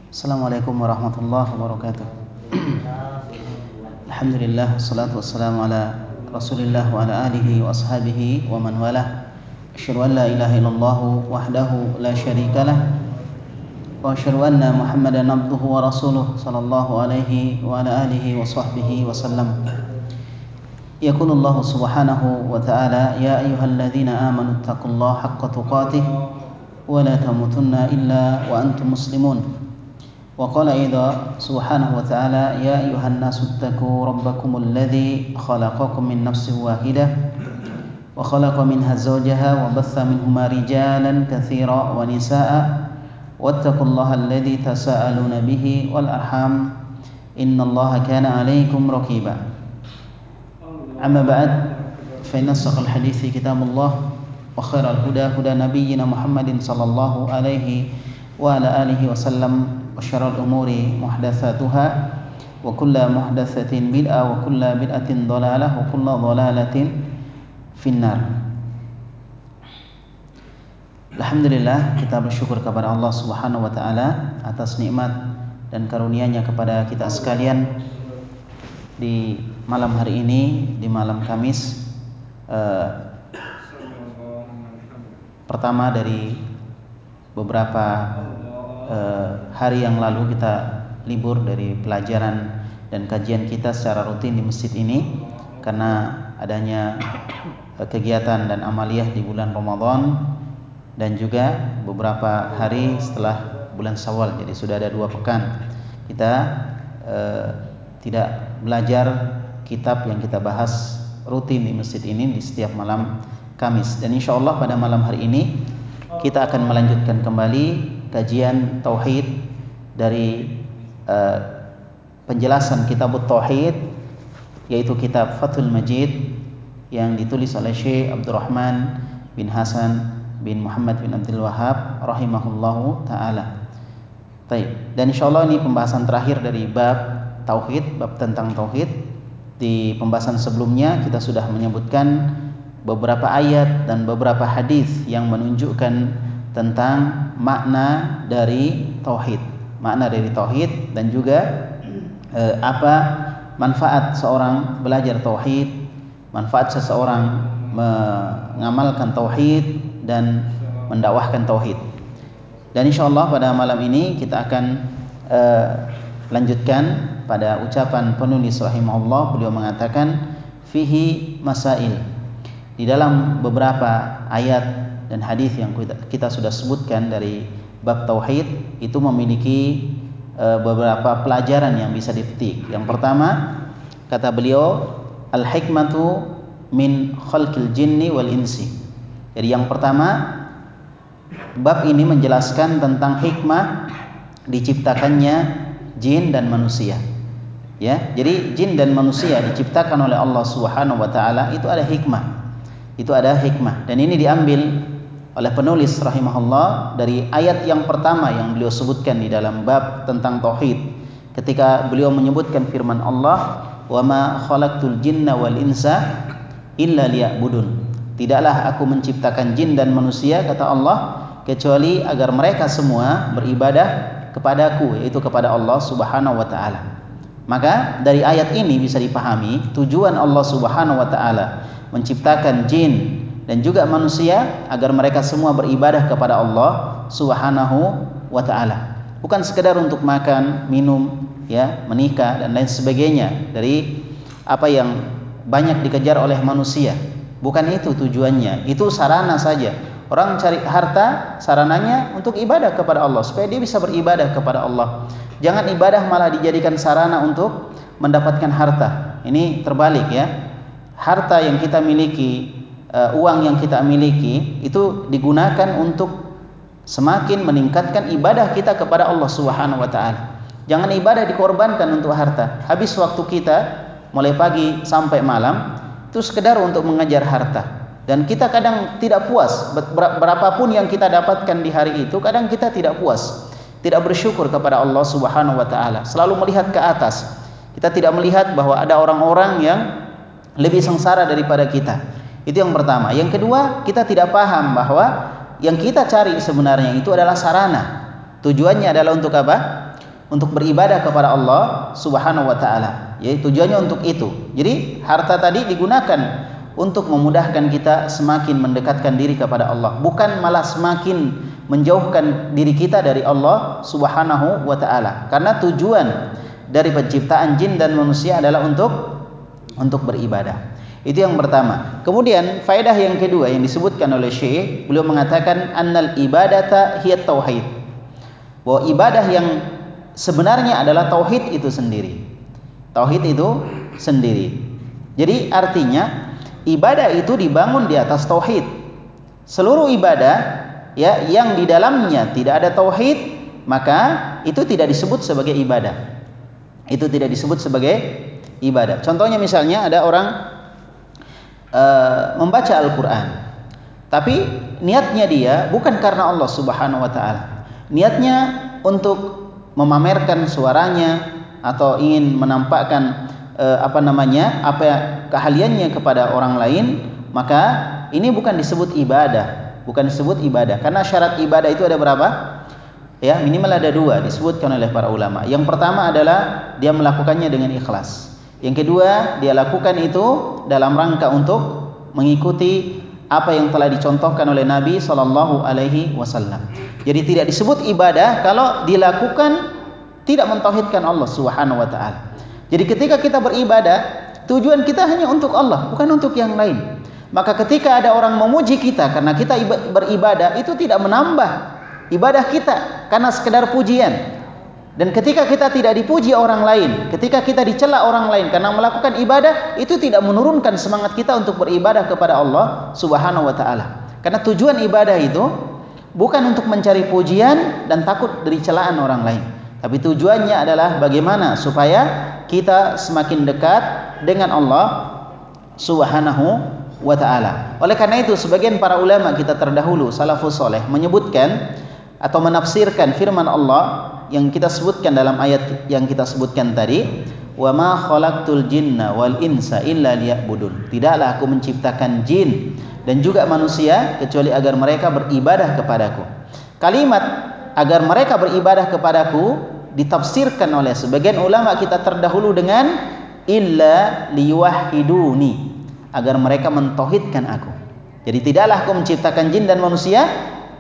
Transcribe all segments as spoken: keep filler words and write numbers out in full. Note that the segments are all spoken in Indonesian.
Assalamualaikum warahmatullahi wabarakatuh. Alhamdulillah, wassalatu wassalamu ala Rasulillah wa ala alihi wa ashabihi wa man walah. Asyhadu an la ilaha illallah wahdahu la syarikalah wa asyhadu anna Muhammadan abduhu wa rasuluh sallallahu alaihi wa ala alihi wa sahbihi wa sallam. Yaqulullahu subhanahu wa ta'ala, ya ayyuhalladzina amanu taqullaha haqqa tuqatih wa la tamutunna illa wa antum muslimun. Wa qala idza subhanahu wa ta'ala, ya ayyuhan nasu ittaqu rabbakumul ladzi khalaqakum min nafsin wahidah wa khalaqa minha zawjaha wa batha minhuma rijalan katsiran wa nisaa'a wattaqullaha alladzi tasaaluna bihi wal arham innallaha kana 'alaikum raqiba. Amma ba'd, fa inna asdaqal hadithi kitabullah wa khairal huda huda nabiyyina Muhammadin sallallahu alaihi wa ala alihi wasallam wa syarrul umuri muhdatsatuha wa kullu muhdatsatin bid'ah wa kullu bid'atin dhalalah wa kullu dhalalatin finnar. Alhamdulillah, kita bersyukur kepada Allah Subhanahu wa taala atas nikmat dan karunia-Nya kepada kita sekalian di malam hari ini, di malam Kamis eh, pertama dari beberapa eh, hari yang lalu kita libur dari pelajaran dan kajian kita secara rutin di masjid ini karena adanya eh, kegiatan dan amaliyah di bulan Ramadan dan juga beberapa hari setelah bulan Syawal. Jadi sudah ada dua pekan kita eh, tidak belajar kitab yang kita bahas rutin di masjid ini di setiap malam Kamis. Dan insya Allah pada malam hari ini kita akan melanjutkan kembali kajian tauhid dari uh, penjelasan kitab tauhid, yaitu kitab Fathul Majid yang ditulis oleh Syekh Abdurrahman bin Hasan bin Muhammad bin Abdul Wahhab rahimahullahu taala. Baik, dan insya Allah ini pembahasan terakhir dari bab tauhid, bab tentang tauhid. Di pembahasan sebelumnya kita sudah menyebutkan beberapa ayat dan beberapa hadis yang menunjukkan tentang makna dari tauhid, makna dari tauhid dan juga eh, apa manfaat seorang belajar tauhid, manfaat seseorang mengamalkan tauhid dan mendakwahkan tauhid. Dan insyaallah pada malam ini kita akan eh, lanjutkan pada ucapan penulis rahimahullah. Beliau mengatakan fihi masail. Di dalam beberapa ayat dan hadis yang kita, kita sudah sebutkan dari bab tauhid itu memiliki e, beberapa pelajaran yang bisa dipetik. Yang pertama, kata beliau, al-hikmatu min khalqil jinni wal insi. Jadi yang pertama, bab ini menjelaskan tentang hikmah diciptakannya jin dan manusia. Ya, jadi jin dan manusia diciptakan oleh Allah Subhanahu wa taala itu ada hikmah. Itu ada hikmah, dan ini diambil oleh penulis rahimahullah dari ayat yang pertama yang beliau sebutkan di dalam bab tentang tauhid, ketika beliau menyebutkan firman Allah, "Wa ma khalaqtul jinna wal insa illa liya'budun." Tidaklah aku menciptakan jin dan manusia, kata Allah, kecuali agar mereka semua beribadah kepadaku, yaitu kepada Allah Subhanahu wa taala. Maka dari ayat ini bisa dipahami tujuan Allah Subhanahu wa taala menciptakan jin dan juga manusia agar mereka semua beribadah kepada Allah Subhanahu wa taala. Bukan sekedar untuk makan, minum, ya, menikah dan lain sebagainya dari apa yang banyak dikejar oleh manusia. Bukan itu tujuannya. Itu sarana saja. Orang cari harta, sarananya untuk ibadah kepada Allah, supaya dia bisa beribadah kepada Allah. Jangan ibadah malah dijadikan sarana untuk mendapatkan harta. Ini terbalik, ya. Harta yang kita miliki, uh, uang yang kita miliki itu digunakan untuk semakin meningkatkan ibadah kita kepada Allah Subhanahu wa taala. Jangan ibadah dikorbankan untuk harta. Habis waktu kita mulai pagi sampai malam itu sekedar untuk mengejar harta. Dan kita kadang tidak puas, berapapun yang kita dapatkan di hari itu, kadang kita tidak puas, tidak bersyukur kepada Allah Subhanahu wa taala, selalu melihat ke atas. Kita tidak melihat bahwa ada orang-orang yang lebih sengsara daripada kita. Itu yang pertama. Yang kedua, kita tidak paham bahwa yang kita cari sebenarnya itu adalah sarana. Tujuannya adalah untuk apa? untuk beribadah kepada Allah Subhanahu wa taala. Ya, tujuannya untuk itu. Jadi harta tadi digunakan untuk memudahkan kita semakin mendekatkan diri kepada Allah, bukan malah semakin menjauhkan diri kita dari Allah Subhanahu wa taala. Karena tujuan dari penciptaan jin dan manusia adalah untuk untuk beribadah. Itu yang pertama. Kemudian faedah yang kedua yang disebutkan oleh Syekh, beliau mengatakan annal ibadata hiya tauhid. Bahwa ibadah yang sebenarnya adalah tauhid itu sendiri. Tauhid itu sendiri. Jadi artinya ibadah itu dibangun di atas tauhid. Seluruh ibadah ya yang di dalamnya tidak ada tauhid, maka itu tidak disebut sebagai ibadah. Itu tidak disebut sebagai ibadah. Contohnya misalnya ada orang uh, membaca Al-Qur'an, tapi niatnya dia bukan karena Allah Subhanahu wa taala. Niatnya untuk memamerkan suaranya atau ingin menampakkan uh, apa namanya? apa keahliannya kepada orang lain, maka ini bukan disebut ibadah, bukan disebut ibadah. Karena syarat ibadah itu ada berapa? Ya, minimal ada dua disebutkan oleh para ulama. Yang pertama adalah dia melakukannya dengan ikhlas. Yang kedua, dia lakukan itu dalam rangka untuk mengikuti apa yang telah dicontohkan oleh Nabi Shallallahu Alaihi Wasallam. Jadi tidak disebut ibadah kalau dilakukan tidak mentauhidkan Allah Subhanahu Wa Taala. Jadi ketika kita beribadah, tujuan kita hanya untuk Allah, bukan untuk yang lain. Maka ketika ada orang memuji kita karena kita beribadah, itu tidak menambah ibadah kita karena sekedar pujian. Dan ketika kita tidak dipuji orang lain, ketika kita dicela orang lain karena melakukan ibadah, itu tidak menurunkan semangat kita untuk beribadah kepada Allah Subhanahu wa taala. Karena tujuan ibadah itu bukan untuk mencari pujian dan takut dari celaan orang lain, tapi tujuannya adalah bagaimana supaya kita semakin dekat dengan Allah Subhanahu wa taala. Oleh karena itu sebagian para ulama kita terdahulu salafus saleh menyebutkan atau menafsirkan firman Allah yang kita sebutkan dalam ayat yang kita sebutkan tadi, wa ma khalaqtul jinna wal insa illa liya'budun. Tidaklah aku menciptakan jin dan juga manusia kecuali agar mereka beribadah kepadaku. Kalimat agar mereka beribadah kepadaku ditafsirkan oleh sebagian ulama kita terdahulu dengan illa liyuwahhiduni, agar mereka mentauhidkan aku. Jadi tidaklah aku menciptakan jin dan manusia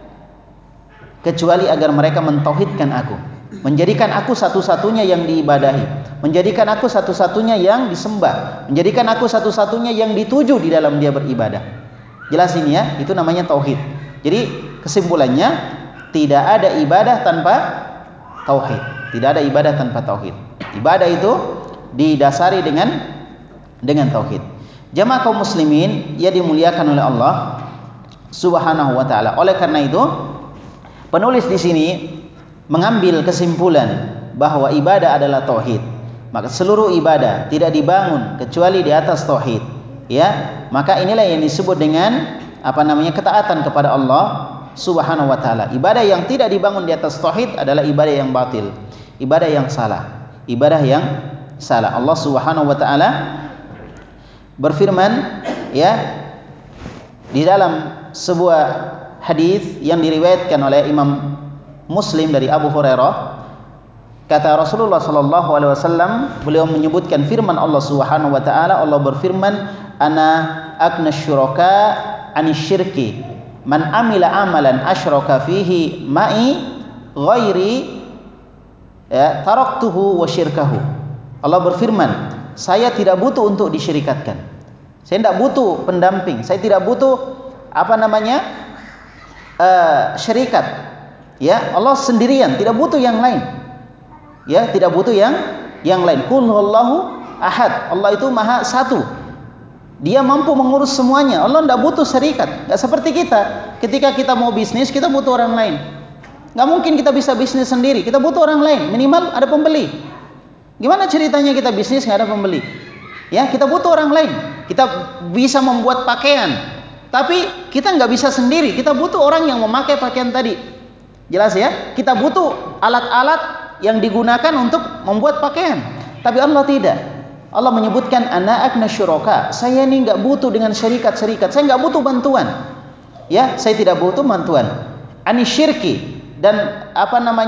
kecuali agar mereka mentauhidkan aku, menjadikan aku satu-satunya yang diibadahi, menjadikan aku satu-satunya yang disembah, menjadikan aku satu-satunya yang dituju di dalam dia beribadah. Jelas ini ya, itu namanya tauhid. Jadi kesimpulannya tidak ada ibadah tanpa tauhid. Tidak ada ibadah tanpa tauhid. Ibadah itu didasari dengan dengan tauhid. Jamaah kaum muslimin yang dimuliakan oleh Allah Subhanahu wa taala. Oleh karena itu, penulis di sini mengambil kesimpulan bahwa ibadah adalah tauhid. Maka seluruh ibadah tidak dibangun kecuali di atas tauhid. Ya, maka inilah yang disebut dengan apa namanya? ketaatan kepada Allah Subhanahu wa taala. Ibadah yang tidak dibangun di atas tauhid adalah ibadah yang batil, ibadah yang salah, ibadah yang salah. Allah Subhanahu wa taala berfirman ya di dalam sebuah hadis yang diriwayatkan oleh Imam Muslim dari Abu Hurairah, kata Rasulullah sallallahu alaihi wasallam, beliau menyebutkan firman Allah Subhanahu wa taala. Allah berfirman, ana agna syuraka anisyirki man amila amalan asyraka fihi ma'i ghairi ya taraktuhu wa syirkahu. Allah berfirman, saya tidak butuh untuk disyirikatkan, saya tidak butuh pendamping, saya tidak butuh apa namanya uh, syirikat. Ya, Allah sendirian, tidak butuh yang lain. Ya, tidak butuh yang yang lain. Qul huwallahu ahad. Allah itu maha satu. Dia mampu mengurus semuanya. Allah tidak butuh syarikat. Tidak seperti kita. Ketika kita mau bisnis, kita butuh orang lain. Nggak mungkin kita bisa bisnis sendiri. Kita butuh orang lain. Minimal ada pembeli. Gimana ceritanya kita bisnis nggak ada pembeli? Ya, kita butuh orang lain. Kita bisa membuat pakaian, tapi kita nggak bisa sendiri. Kita butuh orang yang memakai pakaian tadi. Jelas ya? Kita butuh alat-alat yang digunakan untuk membuat pakaian. Tapi Allah tidak. Allah menyebutkan ana agna syuraka. Saya ini nggak butuh dengan syarikat-syarikat. Saya nggak butuh bantuan. Ya, saya tidak butuh bantuan. Ani syirki, dan apa namanya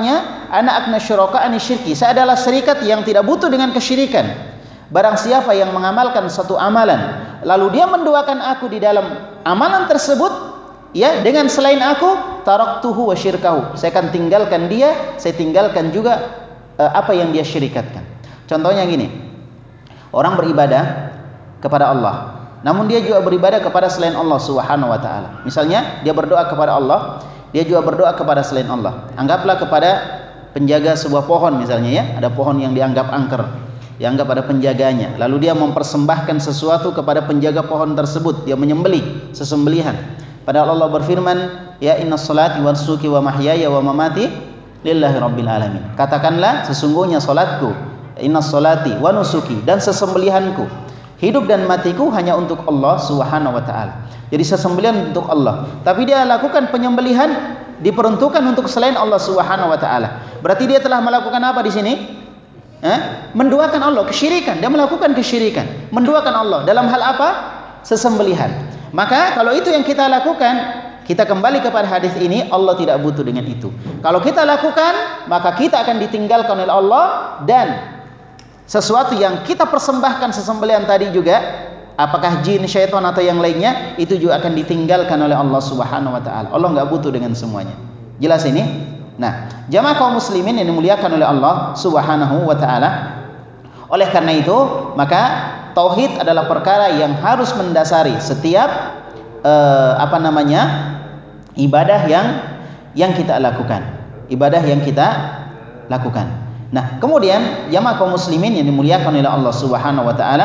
ana aghna syuraka ani syirki. Saya adalah serikat yang tidak butuh dengan kesyirikan. Barang siapa yang mengamalkan satu amalan, lalu dia menduakan aku di dalam amalan tersebut, ya, dengan selain aku, taraktuhu wa syirkahu. Saya akan tinggalkan dia, saya tinggalkan juga uh, apa yang dia syirikatkan. Contohnya gini, orang beribadah kepada Allah, namun dia juga beribadah kepada selain Allah Subhanahu wa taala. Misalnya dia berdoa kepada Allah, dia juga berdoa kepada selain Allah. Anggaplah kepada penjaga sebuah pohon misalnya, ya, ada pohon yang dianggap angker, dianggap ada penjaganya, lalu dia mempersembahkan sesuatu kepada penjaga pohon tersebut, dia menyembelih sesembelihan. Padahal Allah berfirman, ya inna salati wa nusuki wa mahyaya wa mamati lillahi rabbil alamin. Katakanlah sesungguhnya salatku, inna salati wa nusuki, dan sesembelihanku, hidup dan matiku hanya untuk Allah Subhanahu wa taala. Jadi sesembelihan untuk Allah, tapi dia lakukan penyembelihan diperuntukkan untuk selain Allah Subhanahu wa taala. Berarti dia telah melakukan apa di sini? Eh? Menduakan Allah, kesyirikan. Dia melakukan kesyirikan, menduakan Allah dalam hal apa? Sesembelihan. Maka kalau itu yang kita lakukan, kita kembali kepada hadis ini, Allah tidak butuh dengan itu. Kalau kita lakukan, maka kita akan ditinggalkan oleh Allah, dan sesuatu yang kita persembahkan sesembelihan tadi juga, apakah jin, syaitan atau yang lainnya, itu juga akan ditinggalkan oleh Allah Subhanahu wa taala. Allah nggak butuh dengan semuanya. Jelas ini? Nah, jamaah kaum muslimin yang dimuliakan oleh Allah Subhanahu wa taala. Oleh karena itu, maka tauhid adalah perkara yang harus mendasari setiap eh, apa namanya? ibadah yang yang kita lakukan. Ibadah yang kita lakukan. Nah, kemudian jamaah kaum muslimin yang dimuliakan oleh Allah Subhanahu wa taala,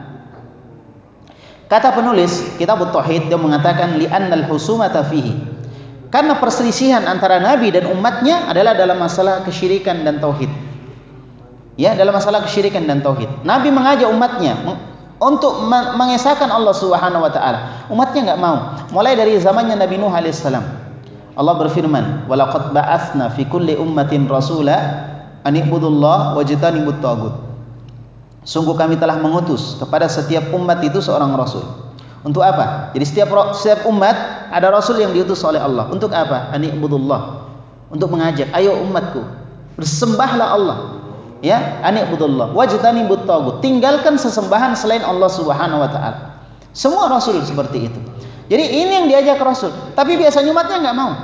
kata penulis kitab Tauhid, dia mengatakan li'annal husumata fihi, karena perselisihan antara Nabi dan umatnya adalah dalam masalah kesyirikan dan tauhid. Ya, dalam masalah kesyirikan dan tauhid. Nabi mengajak umatnya untuk mengesahkan Allah Subhanahu wa taala. Umatnya enggak mau. Mulai dari zamannya Nabi Nuh alaihissalam. Allah berfirman, "Wa laqad ba'atsna fi kulli ummatin rasula an i'budullaha wajtanibut taghut." Sungguh kami telah mengutus kepada setiap umat itu seorang rasul. Untuk apa? Jadi setiap setiap umat ada rasul yang diutus oleh Allah. Untuk apa? An i'budullah. Untuk mengajak, ayo umatku, bersembahlah Allah. Ya, an i'budullah wajtanibut taghut. Tinggalkan sesembahan selain Allah Subhanahu wa taala. Semua rasul seperti itu. Jadi ini yang diajak rasul. Tapi biasanya umatnya enggak mau.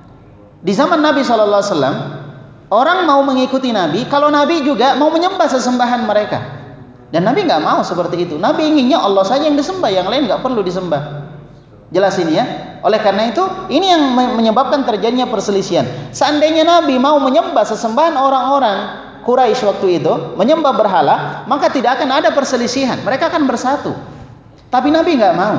Di zaman Nabi sallallahu alaihi wasallam, orang mau mengikuti Nabi kalau Nabi juga mau menyembah sesembahan mereka. Dan Nabi nggak mau seperti itu. Nabi inginnya Allah saja yang disembah, yang lain nggak perlu disembah. Jelas ini ya. Oleh karena itu, ini yang menyebabkan terjadinya perselisihan. Seandainya Nabi mau menyembah sesembahan orang-orang Quraisy waktu itu, menyembah berhala, maka tidak akan ada perselisihan. Mereka akan bersatu. Tapi Nabi nggak mau.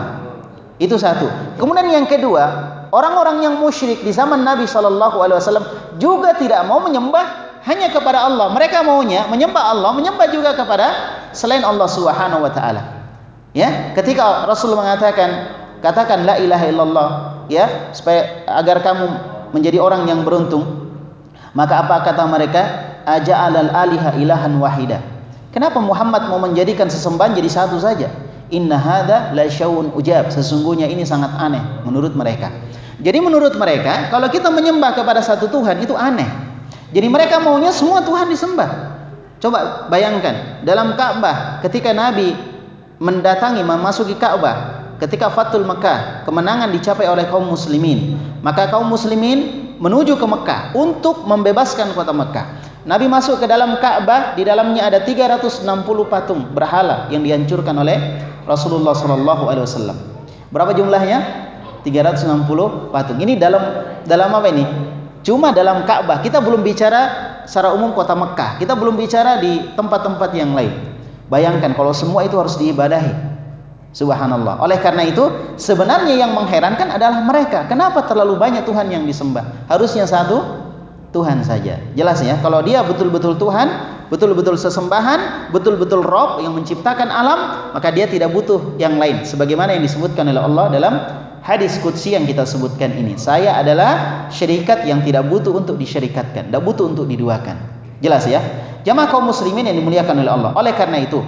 Itu satu. Kemudian yang kedua, orang-orang yang musyrik di zaman Nabi Shallallahu Alaihi Wasallam juga tidak mau menyembah hanya kepada Allah. Mereka maunya menyembah Allah, menyembah juga kepada selain Allah Subhanahu wa taala. Ya, ketika Rasul mengatakan, katakan la ilaha illallah, ya, supaya agar kamu menjadi orang yang beruntung. Maka apa kata mereka? Aja'alal aliha ilahan wahida. Kenapa Muhammad mau menjadikan sesembahan jadi satu saja? Inna hadza la syai'un ujab. Sesungguhnya ini sangat aneh menurut mereka. Jadi menurut mereka, kalau kita menyembah kepada satu Tuhan itu aneh. Jadi mereka maunya semua Tuhan disembah. Coba bayangkan, dalam Ka'bah ketika Nabi mendatangi, memasuki Ka'bah, ketika Fathul Mekah, kemenangan dicapai oleh kaum muslimin, maka kaum muslimin menuju ke Mekah untuk membebaskan kota Mekah. Nabi masuk ke dalam Ka'bah, di dalamnya ada tiga ratus enam puluh patung berhala yang dihancurkan oleh Rasulullah shallallahu alaihi wasallam. Berapa jumlahnya? tiga ratus enam puluh patung. Ini dalam dalam apa ini? Cuma dalam Ka'bah. Kita belum bicara secara umum kota Mekah. Kita belum bicara di tempat-tempat yang lain. Bayangkan kalau semua itu harus diibadahi. Subhanallah. Oleh karena itu, sebenarnya yang mengherankan adalah mereka. Kenapa terlalu banyak Tuhan yang disembah? Harusnya satu Tuhan saja. Jelas ya, kalau dia betul-betul Tuhan, betul-betul sesembahan, betul-betul Rabb yang menciptakan alam, maka dia tidak butuh yang lain. Sebagaimana yang disebutkan oleh Allah dalam hadis qudsi yang kita sebutkan ini. Saya adalah syarikat yang tidak butuh untuk disyarikatkan, tidak butuh untuk diduakan. Jelas ya? Jamaah kaum muslimin yang dimuliakan oleh Allah. Oleh karena itu,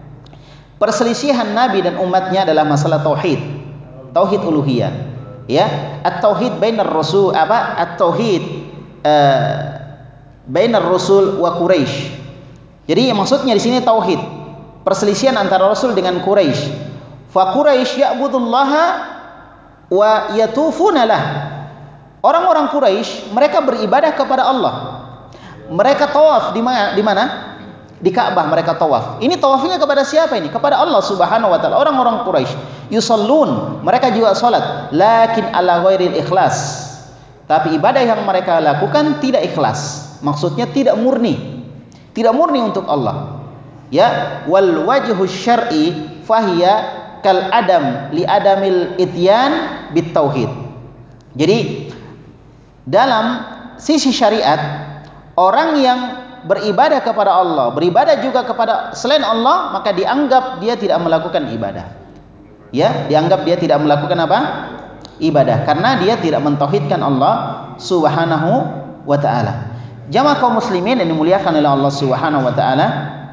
perselisihan Nabi dan umatnya adalah masalah tauhid. Tauhid uluhiyah. Ya, at-tauhid bainar rasul apa? At-tauhid uh, bainar Rasul wa Quraisy. Jadi maksudnya di sini tauhid, perselisihan antara Rasul dengan Quraisy. Fa Quraisy ya'budullaha wa yatufuna lah. Orang-orang Quraisy mereka beribadah kepada Allah. Mereka tawaf di mana? Di mana? Di Ka'bah mereka tawaf. Ini tawafnya kepada siapa ini? Kepada Allah Subhanahu wa taala. Orang-orang Quraisy yusallun, mereka juga salat, lakin ala ghairil ikhlas. Tapi ibadah yang mereka lakukan tidak ikhlas. Maksudnya tidak murni. Tidak murni untuk Allah. Ya, wal wajhu syar'i fahiya kal adam li adamil ityan bit tauhid. Jadi dalam sisi syariat, orang yang beribadah kepada Allah, beribadah juga kepada selain Allah, maka dianggap dia tidak melakukan ibadah. Ya, dianggap dia tidak melakukan apa? Ibadah, karena dia tidak mentauhidkan Allah Subhanahu wa taala. Jamaah kaum muslimin yang dimuliakan oleh Allah Subhanahu wa taala,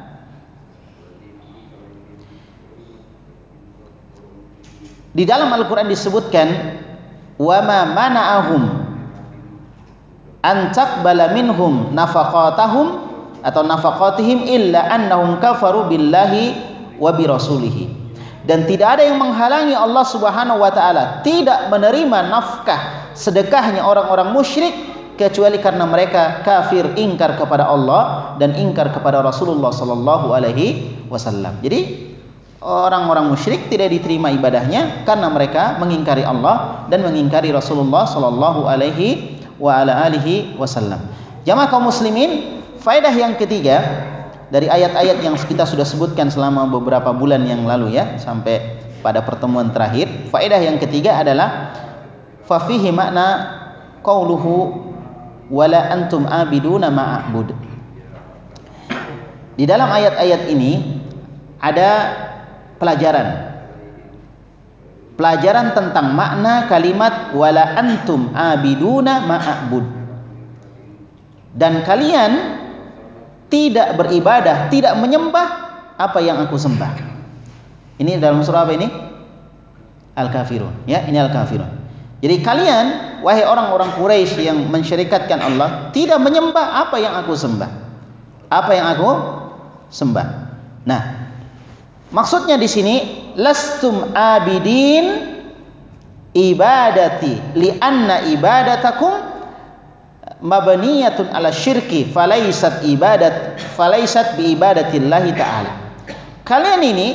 di dalam Al-Qur'an disebutkan wa ma mana'ahum an taqbala minhum nafaqatahum atau nafaqatihim illa annahum kafaru billahi wa bi rasulih. Dan tidak ada yang menghalangi Allah Subhanahu wa taala tidak menerima nafkah sedekahnya orang-orang musyrik kecuali karena mereka kafir, ingkar kepada Allah dan ingkar kepada Rasulullah sallallahu alaihi wasallam. Jadi orang-orang musyrik tidak diterima ibadahnya karena mereka mengingkari Allah dan mengingkari Rasulullah sallallahu alaihi wa ala alihi wasallam. Jamaah kaum muslimin, faedah yang ketiga dari ayat-ayat yang kita sudah sebutkan selama beberapa bulan yang lalu ya, sampai pada pertemuan terakhir. Faedah yang ketiga adalah fa fihi makna qauluhu wala antum abiduna ma'bud. Di dalam ayat-ayat ini ada pelajaran. Pelajaran tentang makna kalimat wala antum abiduna ma'bud. Dan kalian tidak beribadah, tidak menyembah apa yang aku sembah. Ini dalam surah apa ini? Al-Kafirun. Ya, ini Al-Kafirun. Jadi kalian, wahai orang-orang Quraisy yang mensyirikatkan Allah, tidak menyembah apa yang aku sembah. Apa yang aku sembah. Nah, maksudnya di sini lastum abidin ibadati li'anna ibadatakum mabniyatun ala syirki falaisat ibadat falaisat bi ibadatillahi ta'ala. Kalian ini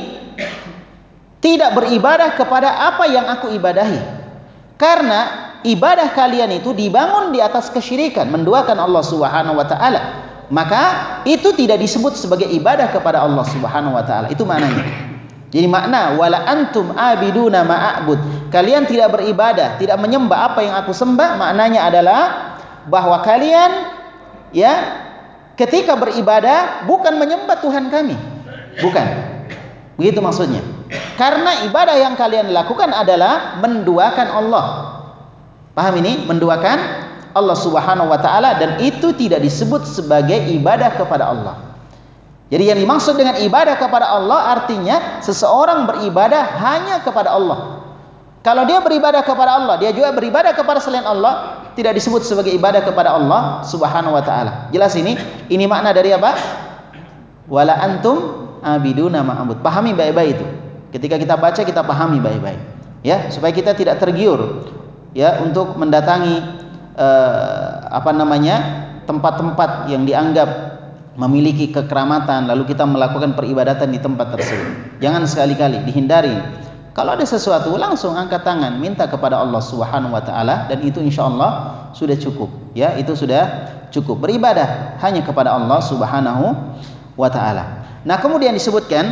tidak beribadah kepada apa yang aku ibadahi, karena ibadah kalian itu dibangun di atas kesyirikan, menduakan Allah Subhanahu wa taala. Maka itu tidak disebut sebagai ibadah kepada Allah Subhanahu wa taala. Itu maknanya. Jadi makna wala antum abiduna ma'bud, kalian tidak beribadah, tidak menyembah apa yang aku sembah, maknanya adalah bahwa kalian ya ketika beribadah bukan menyembah Tuhan kami. Bukan. Begitu maksudnya. Karena ibadah yang kalian lakukan adalah menduakan Allah. Paham ini? Menduakan Allah Subhanahu wa taala, dan itu tidak disebut sebagai ibadah kepada Allah. Jadi yang dimaksud dengan ibadah kepada Allah artinya seseorang beribadah hanya kepada Allah. Kalau dia beribadah kepada Allah, dia juga beribadah kepada selain Allah, tidak disebut sebagai ibadah kepada Allah Subhanahu wa taala. Jelas ini? Ini makna dari apa? Wala antum abiduna ma'bud. Pahami baik-baik itu. Ketika kita baca, kita pahami baik-baik. Ya, supaya kita tidak tergiur ya untuk mendatangi eh, apa namanya? tempat-tempat yang dianggap memiliki kekeramatan, lalu kita melakukan peribadatan di tempat tersebut. Jangan sekali-kali, dihindari. Kalau ada sesuatu, langsung angkat tangan, minta kepada Allah Subhanahu wa taala, dan itu insyaallah sudah cukup. Ya, itu sudah cukup. Beribadah hanya kepada Allah Subhanahu wa taala. Nah, kemudian disebutkan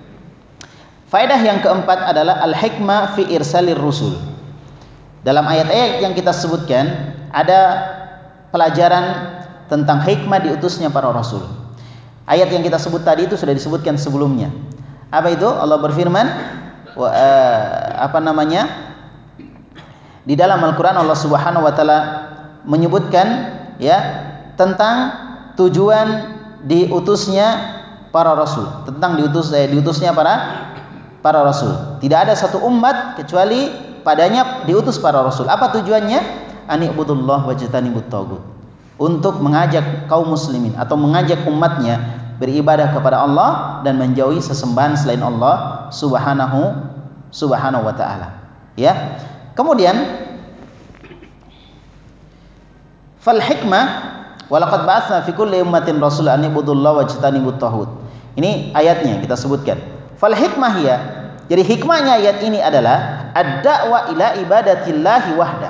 faedah yang keempat adalah al-hikmah fi irsalir rusul. Dalam ayat-ayat yang kita sebutkan ada pelajaran tentang hikmah diutusnya para rasul. Ayat yang kita sebut tadi itu sudah disebutkan sebelumnya. Apa itu? Allah berfirman, wa, uh, apa namanya? Di dalam Al-Qur'an Allah Subhanahu wa taala menyebutkan ya tentang tujuan diutusnya para rasul, tentang diutus eh, diutusnya para para rasul. Tidak ada satu umat kecuali padanya diutus para rasul. Apa tujuannya? Ani'budullah wajtanibut tagut. untuk mengajak kaum muslimin atau mengajak umatnya beribadah kepada Allah dan menjauhi sesembahan selain Allah Subhanahu Subhanahu wa taala. Ya. Kemudian fal hikmah walaqad ba'atsna fi kulli ummatin rasulan an ibudullaha wajtanibut taghut. Ini ayatnya kita sebutkan. Fal hikmah ya. Jadi hikmahnya ayat ini adalah ad-da'wa ila ibadatillahi wahda.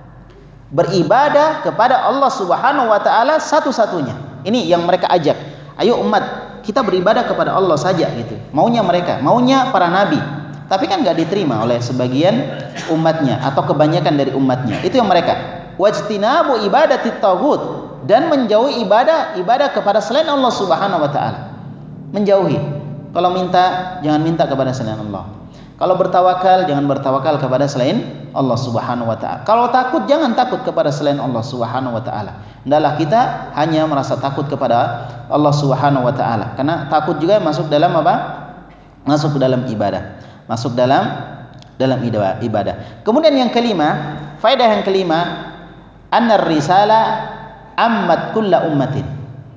Beribadah kepada Allah Subhanahu wa taala satu-satunya. Ini yang mereka ajak. Ayo umat, kita beribadah kepada Allah saja gitu. Maunya mereka, maunya para nabi. Tapi kan enggak diterima oleh sebagian umatnya atau kebanyakan dari umatnya. Itu yang mereka. Wajtinabu ibadatit taghut, dan menjauhi ibadah ibadah kepada selain Allah Subhanahu wa taala. Menjauhi. Kalau minta jangan minta kepada selain Allah. Kalau bertawakal jangan bertawakal kepada selain Allah Subhanahu wa taala. Kalau takut jangan takut kepada selain Allah Subhanahu wa taala. Hendaklah kita hanya merasa takut kepada Allah Subhanahu wa taala. Karena takut juga masuk dalam apa? Masuk ke dalam ibadah. Masuk dalam dalam ibadah. Kemudian yang kelima, faedah yang kelima, annar risala ammat kulla ummatin.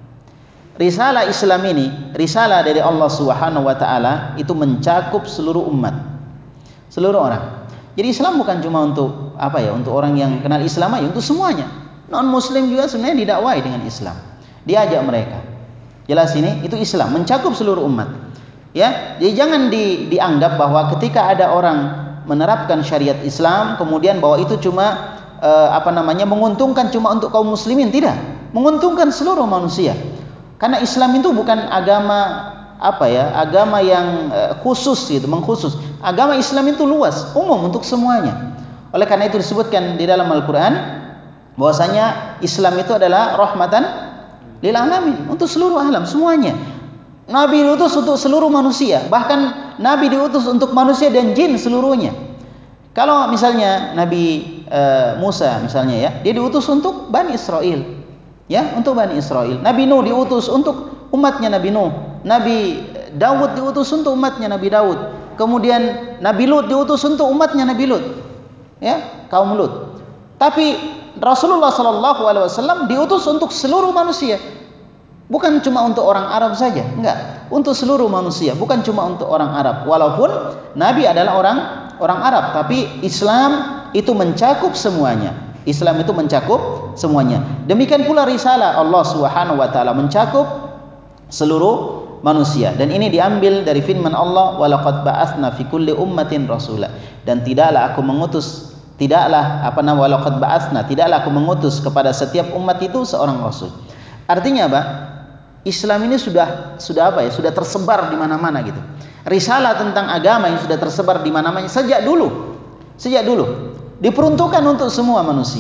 Risalah Islam ini, risalah dari Allah Subhanahu wa taala itu mencakup seluruh umat. Seluruh orang. Jadi Islam bukan cuma untuk apa ya? Untuk orang yang kenal Islam aja, untuk semuanya. Non muslim juga sebenarnya didakwai dengan Islam. Diajak mereka. Jelas ini itu Islam mencakup seluruh umat. Ya, jadi jangan di, dianggap bahwa ketika ada orang menerapkan syariat Islam kemudian bahwa itu cuma eh, apa namanya menguntungkan cuma untuk kaum muslimin, tidak. Menguntungkan seluruh manusia. Karena Islam itu bukan agama apa ya, agama yang uh, khusus gitu, mengkhusus. Agama Islam itu luas, umum untuk semuanya. Oleh karena itu disebutkan di dalam Al-Qur'an bahwasanya Islam itu adalah rahmatan lil alamin, untuk seluruh alam semuanya. Nabi diutus untuk seluruh manusia, bahkan Nabi diutus untuk manusia dan jin seluruhnya. Kalau misalnya Nabi uh, Musa misalnya ya, dia diutus untuk Bani Israel. Ya, untuk Bani Israel. Nabi Nuh diutus untuk umatnya Nabi Nuh. Nabi Daud diutus untuk umatnya Nabi Daud. Kemudian Nabi Lut diutus untuk umatnya Nabi Lut. Ya, kaum Lut. Tapi Rasulullah sallallahu alaihi wasallam diutus untuk seluruh manusia. Bukan cuma untuk orang Arab saja, enggak. Untuk seluruh manusia, bukan cuma untuk orang Arab. Walaupun Nabi adalah orang orang Arab, tapi Islam itu mencakup semuanya. Islam itu mencakup semuanya. Demikian pula risalah Allah Subhanahu wa taala mencakup seluruh manusia. Dan ini diambil dari firman Allah, walaqad ba'atsna fi kulli ummatin rasula. Dan tidaklah aku mengutus, tidaklah apa nama walaqad ba'atsna, tidaklah aku mengutus kepada setiap umat itu seorang rasul. Artinya apa? Islam ini sudah sudah apa ya? Sudah tersebar di mana-mana gitu. Risalah tentang agama yang sudah tersebar di mana-mana sejak dulu. Sejak dulu. Diperuntukkan untuk semua manusia.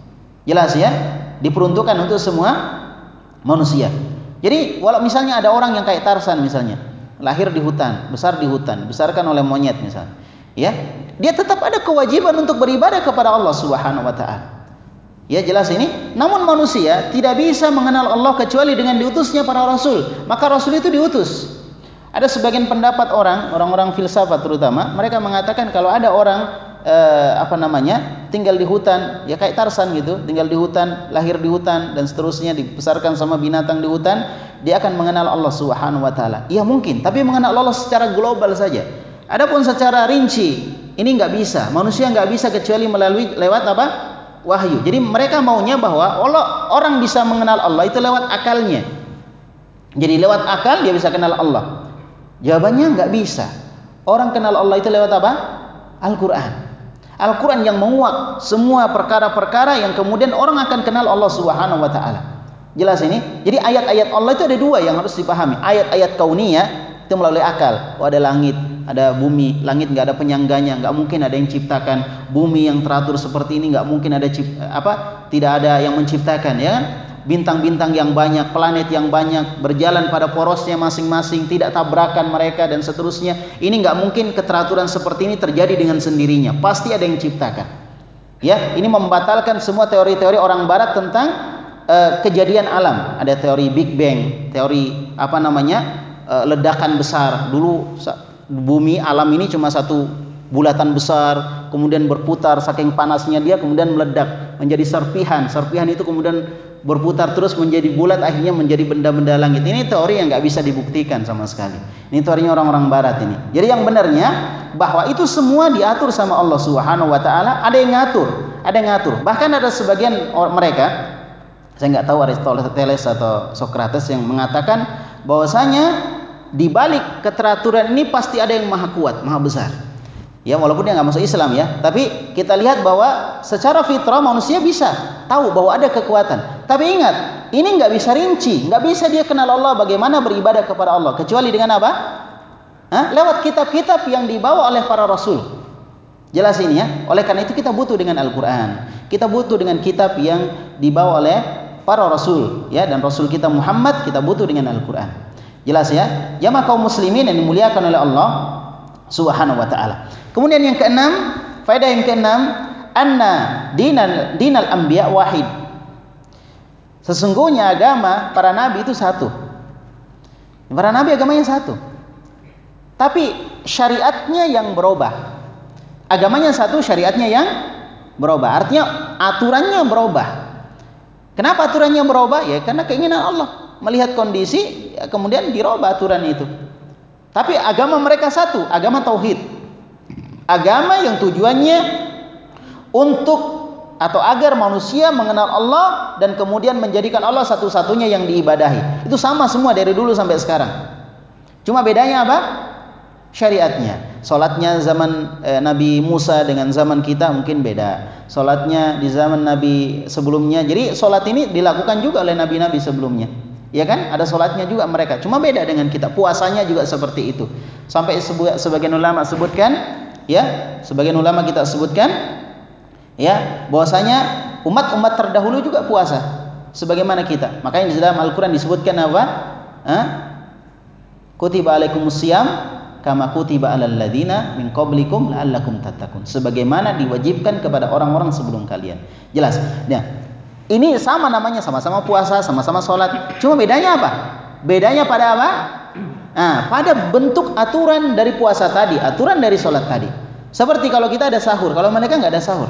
Jelas ya? Diperuntukkan untuk semua manusia. Jadi walau misalnya ada orang yang kayak Tarsan misalnya, lahir di hutan, besar di hutan, dibesarkan oleh monyet misalnya, ya, dia tetap ada kewajiban untuk beribadah kepada Allah Subhanahu wa taala. Ya, jelas ini. Namun manusia tidak bisa mengenal Allah kecuali dengan diutusnya para rasul. Maka rasul itu diutus. Ada sebagian pendapat orang, orang-orang filsafat terutama, mereka mengatakan kalau ada orang Eh, apa namanya tinggal di hutan ya kayak Tarsan gitu, tinggal di hutan, lahir di hutan dan seterusnya, dibesarkan sama binatang di hutan, dia akan mengenal Allah Subhanahu wa taala. Iya mungkin, tapi mengenal Allah secara global saja. Adapun secara rinci ini nggak bisa, manusia nggak bisa kecuali melalui lewat apa? Wahyu. Jadi mereka maunya bahwa Allah, orang bisa mengenal Allah itu lewat akalnya. Jadi lewat akal dia bisa kenal Allah. Jawabannya nggak bisa. Orang kenal Allah itu lewat apa? Al-Quran. Al-Quran yang menguak semua perkara-perkara yang kemudian orang akan kenal Allah Subhanahu wa taala. Jelas ini? Jadi ayat-ayat Allah itu ada dua yang harus dipahami. Ayat-ayat kauniyah itu melalui akal. Oh, ada langit, ada bumi. Langit enggak ada penyangganya, enggak mungkin ada yang ciptakan. Bumi yang teratur seperti ini enggak mungkin ada cipt, apa? Tidak ada yang menciptakan, ya kan? Bintang-bintang yang banyak, planet yang banyak, berjalan pada porosnya masing-masing, tidak tabrakan mereka dan seterusnya. Ini nggak mungkin keteraturan seperti ini terjadi dengan sendirinya. Pasti ada yang ciptakan. Ya, ini membatalkan semua teori-teori orang Barat tentang uh, kejadian alam. Ada teori Big Bang, teori apa namanya uh, ledakan besar. Dulu bumi alam ini cuma satu bulatan besar, kemudian berputar saking panasnya dia, kemudian meledak menjadi serpihan. Serpihan itu kemudian berputar terus menjadi bulat, akhirnya menjadi benda-benda langit. Ini teori yang nggak bisa dibuktikan sama sekali. Ini teorinya orang-orang barat ini. Jadi yang benarnya bahwa itu semua diatur sama Allah Subhanahu wa taala, ada yang ngatur, ada yang ngatur. Bahkan ada sebagian mereka, saya nggak tahu Aristoteles atau Socrates, yang mengatakan bahwasanya di balik keteraturan ini pasti ada yang maha kuat, maha besar. Ya, walaupun dia nggak masuk Islam ya, tapi kita lihat bahwa secara fitrah manusia bisa tahu bahwa ada kekuatan. Tapi ingat, ini nggak bisa rinci, nggak bisa dia kenal Allah bagaimana beribadah kepada Allah, kecuali dengan apa? Hah? Lewat kitab-kitab yang dibawa oleh para rasul. Jelas ini ya. Oleh karena itu kita butuh dengan Al-Quran, kita butuh dengan kitab yang dibawa oleh para rasul, ya, dan Rasul kita Muhammad kita butuh dengan Al-Quran. Jelas ya. Jamaah kaum muslimin yang dimuliakan oleh Allah Subhanahu wa taala. Kemudian yang keenam, faedah yang keenam, anna dinal dinal anbiya wahid. Sesungguhnya agama para nabi itu satu. Para nabi agamanya satu. Tapi syariatnya yang berubah. Agamanya satu, syariatnya yang berubah. Artinya aturannya berubah. Kenapa aturannya berubah? Ya karena keinginan Allah. Melihat kondisi, ya, kemudian dirubah aturan itu. Tapi agama mereka satu, agama tauhid. Agama yang tujuannya untuk atau agar manusia mengenal Allah dan kemudian menjadikan Allah satu-satunya yang diibadahi. Itu sama semua dari dulu sampai sekarang. Cuma bedanya apa? Syariatnya. Salatnya zaman eh, Nabi Musa dengan zaman kita mungkin beda. Salatnya di zaman Nabi sebelumnya. Jadi salat ini dilakukan juga oleh nabi-nabi sebelumnya. Ya kan? Ada salatnya juga mereka. Cuma beda dengan kita. Puasanya juga seperti itu. Sampai sebagian ulama sebutkan, ya, sebagian ulama kita sebutkan, ya, bahwasanya umat-umat terdahulu juga puasa sebagaimana kita. Makanya di dalam Al-Qur'an disebutkan apa? Hah? Kutiba alaikumusiyam kama kutiba alal ladzina min qablikum la'allakum tattaqun. Sebagaimana diwajibkan kepada orang-orang sebelum kalian. Jelas. Nah, ini sama namanya, sama-sama puasa, sama-sama sholat. Cuma bedanya apa? Bedanya pada apa? Nah, pada bentuk aturan dari puasa tadi, aturan dari sholat tadi. Seperti kalau kita ada sahur, kalau mereka nggak ada sahur.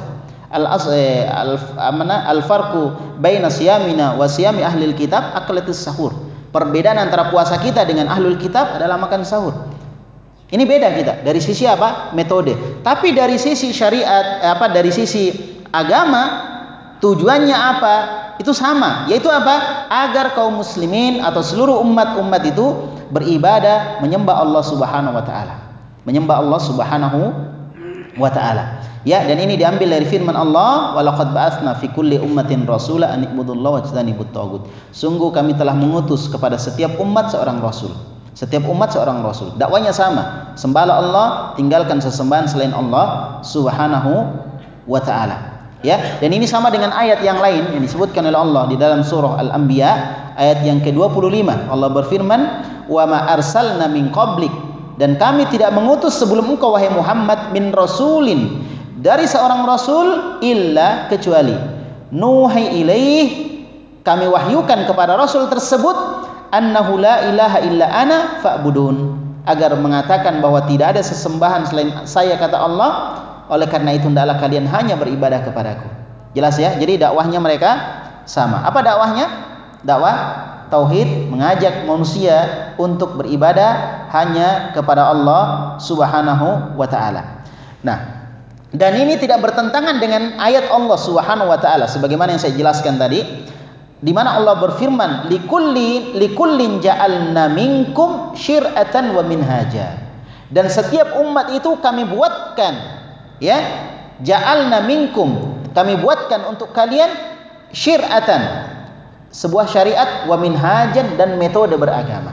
Al-farqu baina siyamina wa siyami ahlil kitab akalatus sahur. Perbedaan antara puasa kita dengan ahlul kitab adalah makan sahur. Ini beda kita dari sisi apa? Metode. Tapi dari sisi syariat, apa? Dari sisi agama, tujuannya apa? Itu sama, yaitu apa? Agar kaum muslimin atau seluruh umat-umat itu beribadah menyembah Allah Subhanahu wa taala. Menyembah Allah Subhanahu wa taala. Ya, dan ini diambil dari firman Allah, "Wa laqad ba'atsna fi kulli ummatin rasula an ibudullaha wajtanibut taghut." Sungguh kami telah mengutus kepada setiap umat seorang rasul. Setiap umat seorang rasul. Dakwanya sama, sembahlah Allah, tinggalkan sesembahan selain Allah Subhanahu wa taala. Ya, dan ini sama dengan ayat yang lain yang disebutkan oleh Allah di dalam surah Al-Anbiya ayat yang ke dua puluh lima. Allah berfirman, "Wa ma arsalna min qablik." Dan kami tidak mengutus sebelum engkau wahai Muhammad min rasulin, dari seorang rasul, illa kecuali nuhi ilaih, kami wahyukan kepada rasul tersebut, annahu la ilaha illa ana fa'budun, agar mengatakan bahwa tidak ada sesembahan selain saya, kata Allah. Oleh karena itu hendaklah kalian hanya beribadah kepadaku. Jelas ya? Jadi dakwahnya mereka sama. Apa dakwahnya? Dakwah tauhid, mengajak manusia untuk beribadah hanya kepada Allah Subhanahu wa taala. Nah, dan ini tidak bertentangan dengan ayat Allah Subhanahu wa taala sebagaimana yang saya jelaskan tadi, di mana Allah berfirman, likulli likullin ja'alna minkum syir'atan wa minhaja. Dan setiap umat itu kami buatkan, ya, ja'alna minkum, kami buatkan untuk kalian syir'atan, sebuah syariat, wa minhajan, dan metode beragama.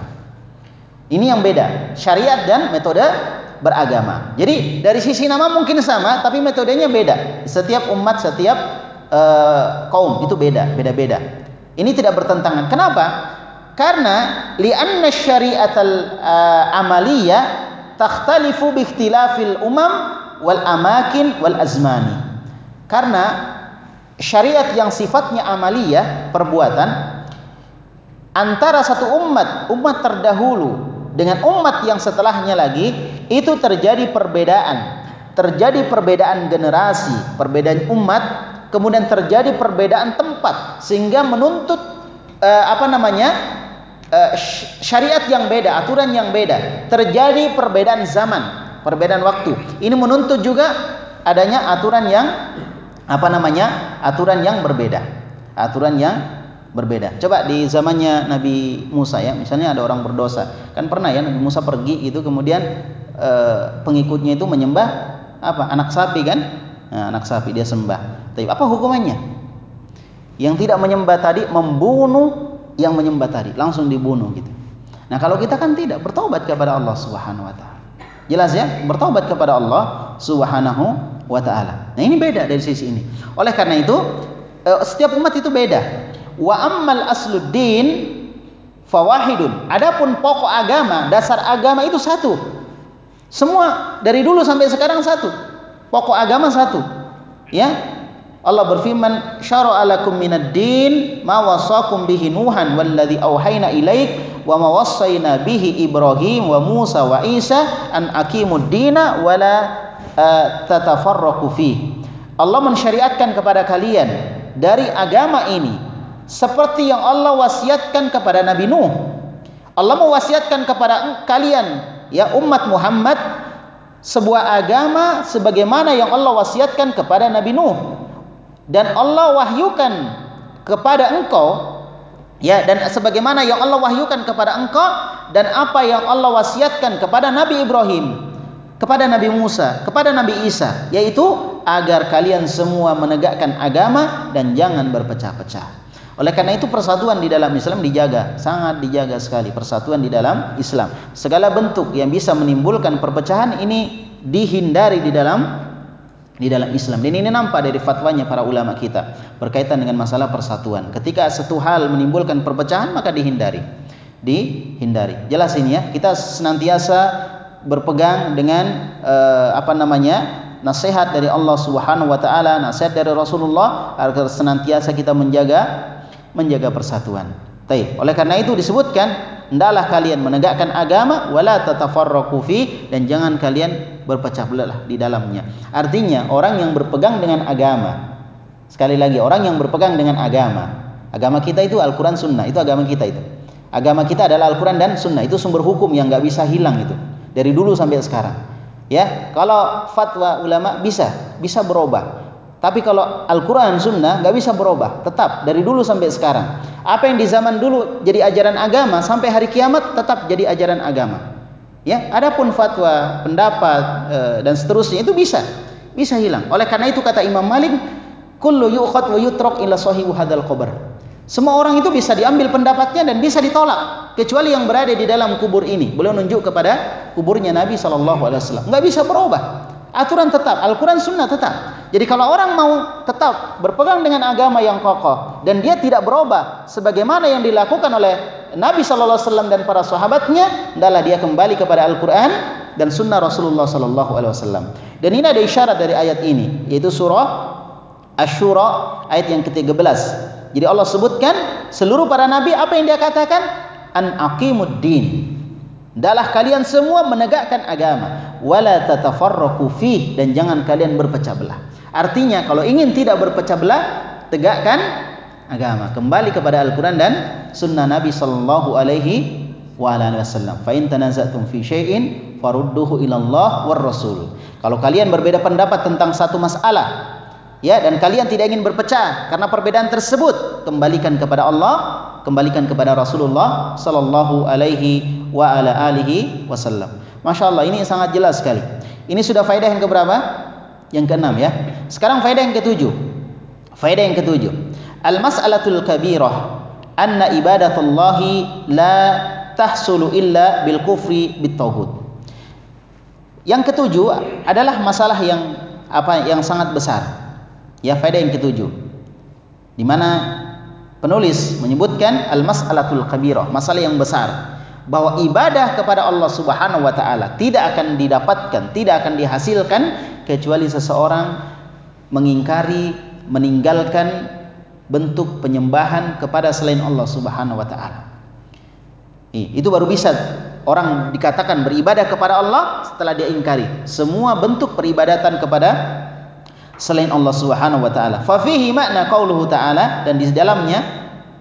Ini yang beda, syariat dan metode beragama. Jadi dari sisi nama mungkin sama, tapi metodenya beda. Setiap umat, setiap uh, kaum itu beda, beda-beda. Ini tidak bertentangan. Kenapa? Karena li'anna syari'atal uh, amaliyah takhtalifu bi ikhtilafil umam wal amakin wal azmani. Karena syariat yang sifatnya amaliyah, perbuatan, antara satu umat, umat terdahulu dengan umat yang setelahnya lagi, itu terjadi perbedaan terjadi perbedaan generasi, perbedaan umat, kemudian terjadi perbedaan tempat sehingga menuntut uh, apa namanya uh, syariat yang beda, aturan yang beda. Terjadi perbedaan zaman, perbedaan waktu. Ini menuntut juga adanya aturan yang apa namanya aturan yang berbeda, aturan yang berbeda. Coba di zamannya Nabi Musa ya, misalnya ada orang berdosa, kan pernah ya Nabi Musa pergi itu kemudian e, pengikutnya itu menyembah apa? Anak sapi kan? Nah, anak sapi dia sembah. Tapi apa hukumannya? Yang tidak menyembah tadi membunuh yang menyembah tadi, langsung dibunuh gitu. Nah, kalau kita kan tidak, bertobat kepada Allah Subhanahu wa taala. Jelas ya? Bertobat kepada Allah Subhanahu wa taala. Nah, ini beda dari sisi ini. Oleh karena itu, e, setiap umat itu beda. Wa ammal asluddin fawahidun. Adapun pokok agama, dasar agama itu satu. Semua dari dulu sampai sekarang satu. Pokok agama satu. Ya. Allah berfirman, "Syara'a lakum minad din ma wasakum bihi Nuhan walladzi auhayna ilaik wa ma wassayna bihi Ibrahim wa Musa wa Isa an aqimud dina wa la uh, tatafarraqu fi." Allah mensyariatkan kepada kalian dari agama ini seperti yang Allah wasiatkan kepada Nabi Nuh. Allah mewasiatkan kepada kalian ya umat Muhammad sebuah agama sebagaimana yang Allah wasiatkan kepada Nabi Nuh, dan Allah wahyukan kepada engkau ya, dan sebagaimana yang Allah wahyukan kepada engkau dan apa yang Allah wasiatkan kepada Nabi Ibrahim, kepada Nabi Musa, kepada Nabi Isa, yaitu agar kalian semua menegakkan agama dan jangan berpecah-pecah. Oleh karena itu persatuan di dalam Islam dijaga, sangat dijaga sekali persatuan di dalam Islam. Segala bentuk yang bisa menimbulkan perpecahan ini dihindari di dalam di dalam Islam. Dan ini nampak dari fatwanya para ulama kita berkaitan dengan masalah persatuan. Ketika satu hal menimbulkan perpecahan maka dihindari. Dihindari. Jelas ini ya, kita senantiasa berpegang dengan eh, apa namanya? nasihat dari Allah Subhanahu wa taala, nasihat dari Rasulullah agar senantiasa kita menjaga menjaga persatuan. Baik, oleh karena itu disebutkan hendaklah kalian menegakkan agama wala tatafarraqu fi, dan jangan kalian berpecah belah di dalamnya. Artinya orang yang berpegang dengan agama, sekali lagi orang yang berpegang dengan agama, agama kita itu Al-Qur'an Sunnah, itu agama kita itu. Agama kita adalah Al-Qur'an dan Sunnah, itu sumber hukum yang enggak bisa hilang itu dari dulu sampai sekarang. Ya, kalau fatwa ulama bisa bisa berubah. Tapi kalau Al-Quran Sunnah nggak bisa berubah, tetap dari dulu sampai sekarang. Apa yang di zaman dulu jadi ajaran agama sampai hari kiamat tetap jadi ajaran agama. Ya, adapun fatwa, pendapat e, dan seterusnya itu bisa bisa hilang. Oleh karena itu kata Imam Malik, kullu yu'khad wa yutrak ila sahibu hadzal qabr. Semua orang itu bisa diambil pendapatnya dan bisa ditolak kecuali yang berada di dalam kubur ini. Beliau nunjuk kepada kuburnya Nabi sallallahu alaihi wasallam. Nggak bisa berubah. Aturan tetap, Al-Quran Sunnah tetap. Jadi kalau orang mau tetap berpegang dengan agama yang kokoh dan dia tidak berubah sebagaimana yang dilakukan oleh Nabi sallallahu alaihi wasallam dan para sahabatnya, hendaklah dia kembali kepada Al-Quran dan Sunnah Rasulullah sallallahu alaihi wasallam. Dan ini ada isyarat dari ayat ini, yaitu surah Asy-Syura ayat yang ketiga belas. Jadi Allah sebutkan seluruh para nabi apa yang dia katakan? An aqimud din. Hendaklah kalian semua menegakkan agama, wala tatafarraqu fi, dan jangan kalian berpecah belah. Artinya kalau ingin tidak berpecah belah, tegakkan agama, kembali kepada Al-Qur'an dan sunnah Nabi sallallahu alaihi wasallam. Fa in tanaza'tum fi syai'in farudduhu ila Allah war Rasul. Kalau kalian berbeda pendapat tentang satu masalah, ya, dan kalian tidak ingin berpecah karena perbedaan tersebut, kembalikan kepada Allah, kembalikan kepada Rasulullah sallallahu alaihi wa ala alihi wasallam. Masya Allah, ini sangat jelas sekali. Ini sudah faedah yang keberapa? Yang keenam ya. Sekarang faedah yang ketujuh. Faedah yang ketujuh. Al-mas'alatul kabirah anna ibadatullahi la tahsulu illa bil kufri bit tauhid. Yang ketujuh adalah masalah yang apa yang sangat besar. Ya, faedah yang ketujuh. Di mana penulis menyebutkan al-mas'alatul kabirah, masalah yang besar, bahwa ibadah kepada Allah Subhanahu wa taala tidak akan didapatkan, tidak akan dihasilkan kecuali seseorang mengingkari, meninggalkan bentuk penyembahan kepada selain Allah Subhanahu wa taala. Itu baru bisa orang dikatakan beribadah kepada Allah setelah dia ingkari semua bentuk peribadatan kepada selain Allah Subhanahu wa taala. Fa fihi makna qauluhu ta'ala, dan di dalamnya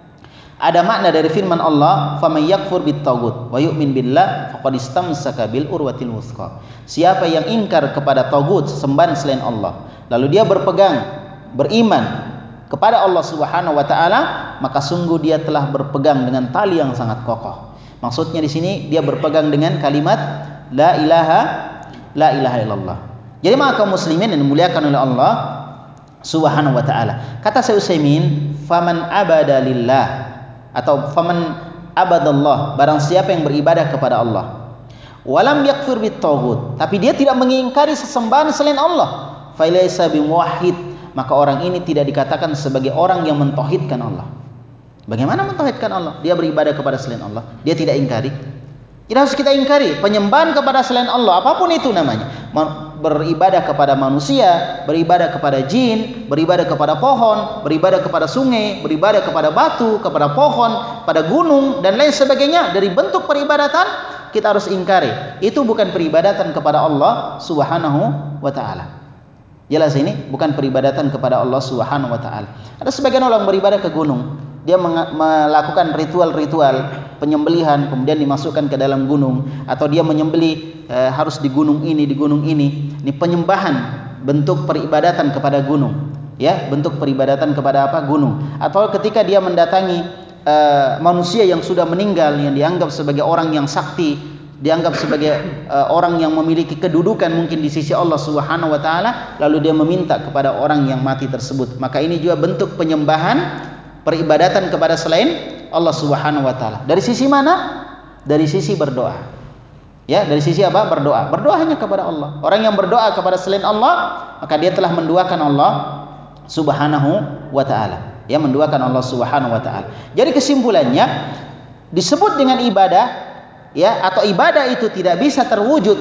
ada makna dari firman Allah, faman yakfur bit-taghut wa yu'min billah faqad istamsaka bil urwatil wuthqa. Siapa yang ingkar kepada tagut, sesembahan selain Allah, lalu dia berpegang beriman kepada Allah Subhanahu wa taala, maka sungguh dia telah berpegang dengan tali yang sangat kokoh. Maksudnya di sini dia berpegang dengan kalimat la ilaha la ilaha illallah. Jadi maka kaum muslimin yang dimuliakan oleh Allah Subhanahu wa taala. Kata Syekh Utsaimin, faman abada lillah atau faman abadallah, barang siapa yang beribadah kepada Allah, walam yakfur bit-taghut, tapi dia tidak mengingkari sesembahan selain Allah, falaysa bimuwahhid, maka orang ini tidak dikatakan sebagai orang yang mentauhidkan Allah. Bagaimana mentauhidkan Allah? Dia beribadah kepada selain Allah, dia tidak ingkari. Kita harus kita ingkari penyembahan kepada selain Allah, apapun itu namanya. Beribadah kepada manusia, beribadah kepada jin, beribadah kepada pohon, beribadah kepada sungai, beribadah kepada batu, kepada pohon, pada gunung dan lain sebagainya dari bentuk peribadatan, kita harus ingkari. Itu bukan peribadatan kepada Allah Subhanahu wa taala. Jelas ini bukan peribadatan kepada Allah Subhanahu wa taala. Ada sebagian orang beribadah ke gunung, dia melakukan ritual-ritual penyembelihan kemudian dimasukkan ke dalam gunung, atau dia menyembelih e, harus di gunung ini, di gunung ini. Ini penyembahan, bentuk peribadatan kepada gunung, ya, bentuk peribadatan kepada apa? Gunung. Atau ketika dia mendatangi e, manusia yang sudah meninggal, yang dianggap sebagai orang yang sakti, dianggap sebagai e, orang yang memiliki kedudukan mungkin di sisi Allah Subhanahu wa taala, lalu dia meminta kepada orang yang mati tersebut, maka ini juga bentuk penyembahan, peribadatan kepada selain Allah Subhanahu wa taala. Dari sisi mana? Dari sisi berdoa. Ya, dari sisi apa? Berdoa. Berdoa hanya kepada Allah. Orang yang berdoa kepada selain Allah, maka dia telah menduakan Allah Subhanahu wa taala. Ya, menduakan Allah Subhanahu wa taala. Jadi kesimpulannya disebut dengan ibadah, ya, atau ibadah itu tidak bisa terwujud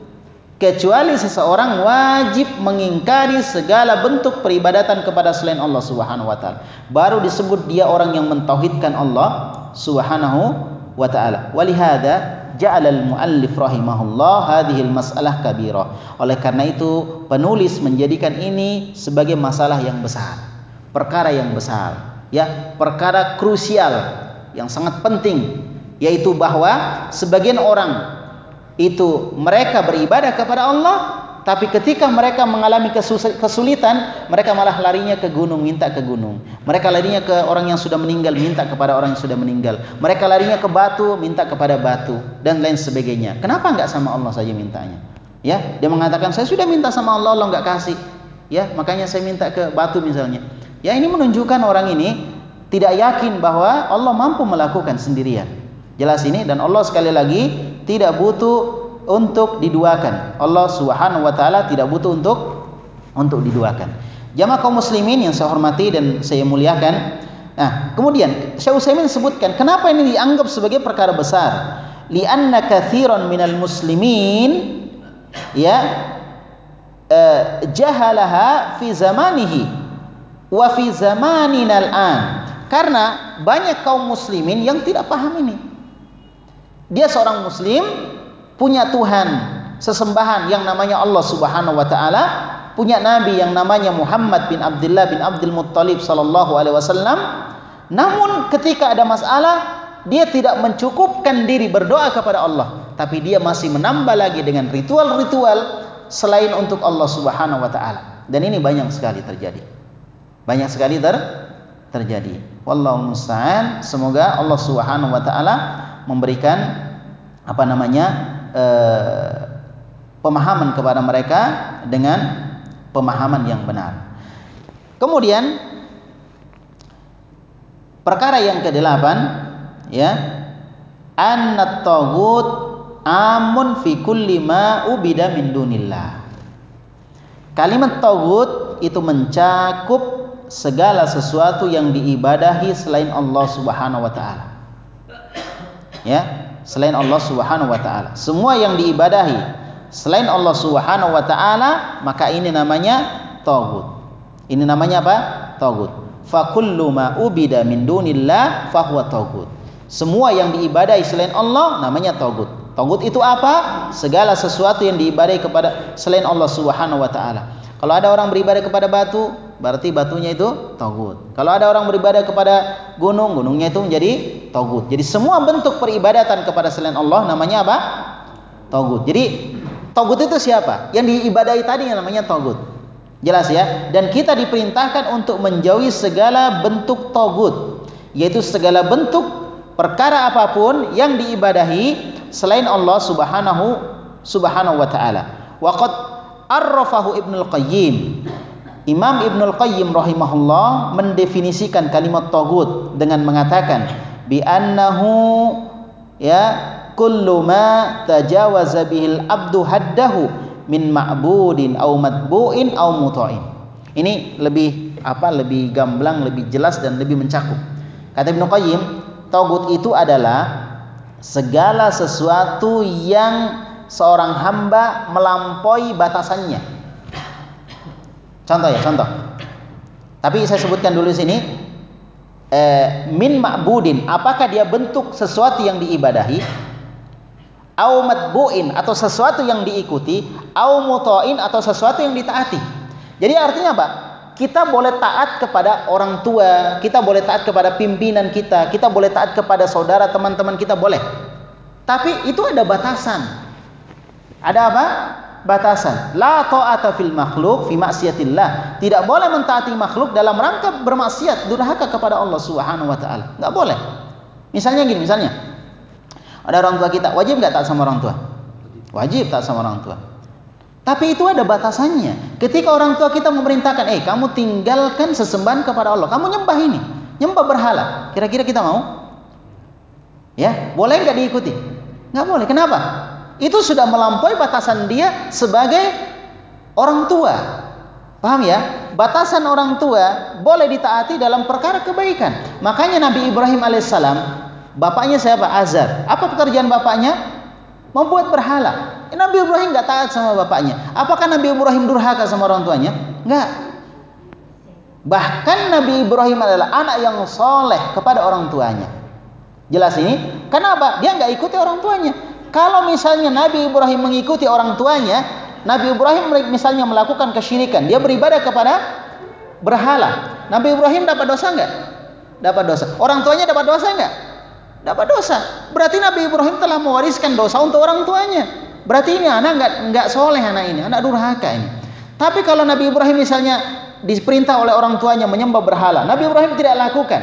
kecuali seseorang wajib mengingkari segala bentuk peribadatan kepada selain Allah Subhanahu wa taala. Baru disebut dia orang yang mentauhidkan Allah Subhanahu wa taala. Walihada ja'ala al-muallif rahimahullah hadhihi al-mas'alah kabirah. Oleh karena itu penulis menjadikan ini sebagai masalah yang besar, perkara yang besar, ya, perkara krusial yang sangat penting, yaitu bahwa sebagian orang itu mereka beribadah kepada Allah, tapi ketika mereka mengalami kesulitan, mereka malah larinya ke gunung, minta ke gunung. Mereka larinya ke orang yang sudah meninggal, minta kepada orang yang sudah meninggal. Mereka larinya ke batu, minta kepada batu, dan lain sebagainya. Kenapa enggak sama Allah saja mintanya? Ya, dia mengatakan saya sudah minta sama Allah, Allah enggak kasih. Ya, makanya saya minta ke batu misalnya. Ya, ini menunjukkan orang ini tidak yakin bahwa Allah mampu melakukan sendirian. Jelas ini, dan Allah sekali lagi tidak butuh untuk diduakan. Allah Subhanahu wa taala tidak butuh untuk untuk diduakan. Jamaah kaum muslimin yang saya hormati dan saya muliakan. Nah, kemudian Syekh Utsaimin sebutkan kenapa ini dianggap sebagai perkara besar. Li'anna katsiran minal muslimin, ya, uh, jahalaha fi zamanihi wa fi zamanina al-an. Karena banyak kaum muslimin yang tidak paham ini. Dia seorang muslim, punya Tuhan sesembahan yang namanya Allah Subhanahu wa taala, punya nabi yang namanya Muhammad bin Abdullah bin Abdul Muttalib sallallahu alaihi wasallam. Namun ketika ada masalah, dia tidak mencukupkan diri berdoa kepada Allah, tapi dia masih menambah lagi dengan ritual-ritual selain untuk Allah Subhanahu wa taala. Dan ini banyak sekali terjadi. Banyak sekali ter terjadi. Wallahu musta'an. Semoga Allah Subhanahu wa taala memberikan apa namanya eh, pemahaman kepada mereka dengan pemahaman yang benar. Kemudian perkara yang kedelapan, ya, annat taghut amun fi kulli ma ubida min dunillah. Kalimat taghut itu mencakup segala sesuatu yang diibadahi selain Allah Subhanahu wa taala. Ya, selain Allah Subhanahu wa taala. Semua yang diibadahi selain Allah Subhanahu wa taala, maka ini namanya taghut. Ini namanya apa? Taghut. Fa kullu ma ubida min dunillah fa huwa taghut. Semua yang diibadahi selain Allah namanya taghut. Togut itu apa? Segala sesuatu yang diibadahi kepada selain Allah Subhanahu wa taala. Kalau ada orang beribadah kepada batu, berarti batunya itu togut. Kalau ada orang beribadah kepada gunung, gunungnya itu menjadi togut. Jadi semua bentuk peribadatan kepada selain Allah namanya apa? Togut. Jadi togut itu siapa? Yang diibadahi tadi yang namanya togut. Jelas ya? Dan kita diperintahkan untuk menjauhi segala bentuk togut, yaitu segala bentuk perkara apapun yang diibadahi selain Allah Subhanahu Subhanahu wa taala. Waqad arrafahu Ibnul Qayyim. Imam Ibnul Qayyim rahimahullah mendefinisikan kalimat tagut dengan mengatakan bi annahu ya kullu ma tajawaza bihil abdu haddahu min ma'budin aw matbu'in aw muta'in. Ini lebih apa? Lebih gamblang, lebih jelas dan lebih mencakup. Kata Ibnu Qayyim, tagut itu adalah segala sesuatu yang seorang hamba melampaui batasannya. Contoh ya, contoh. Tapi saya sebutkan dulu sini eh, min ma'budin, apakah dia bentuk sesuatu yang diibadahi, au matbu'in atau sesuatu yang diikuti, au muta'in atau sesuatu yang ditaati. Jadi artinya apa? Kita boleh taat kepada orang tua, kita boleh taat kepada pimpinan kita, kita boleh taat kepada saudara, teman-teman kita boleh. Tapi itu ada batasan. Ada apa? Batasan. La ta'ata fil makhluk fi maksiatillah. Tidak boleh mentaati makhluk dalam rangka bermaksiat, durhaka kepada Allah Subhanahu wa taala. Enggak boleh. Misalnya gini, misalnya ada orang tua kita, wajib enggak taat sama orang tua? Wajib taat sama orang tua. Tapi itu ada batasannya. Ketika orang tua kita memerintahkan, eh kamu tinggalkan sesembahan kepada Allah, kamu nyembah ini, nyembah berhala. Kira-kira kita mau? Ya, boleh nggak diikuti? Nggak boleh. Kenapa? Itu sudah melampaui batasan dia sebagai orang tua. Paham ya? Batasan orang tua boleh ditaati dalam perkara kebaikan. Makanya Nabi Ibrahim alaihissalam, bapaknya siapa? Azar. Apa pekerjaan bapaknya? Membuat berhala. Nabi Ibrahim nggak taat sama bapaknya. Apakah Nabi Ibrahim durhaka sama orang tuanya? Nggak. Bahkan Nabi Ibrahim adalah anak yang soleh kepada orang tuanya. Jelas ini? Kenapa? Dia nggak ikuti orang tuanya. Kalau misalnya Nabi Ibrahim mengikuti orang tuanya, Nabi Ibrahim misalnya melakukan kesyirikan, dia beribadah kepada berhala, Nabi Ibrahim dapat dosa nggak? Dapat dosa. Orang tuanya dapat dosa nggak? Dapat dosa. Berarti Nabi Ibrahim telah mewariskan dosa untuk orang tuanya. Berarti ini anak nggak nggak soleh, anak ini, anak durhaka ini. Tapi kalau Nabi Ibrahim misalnya diperintah oleh orang tuanya menyembah berhala, Nabi Ibrahim tidak lakukan,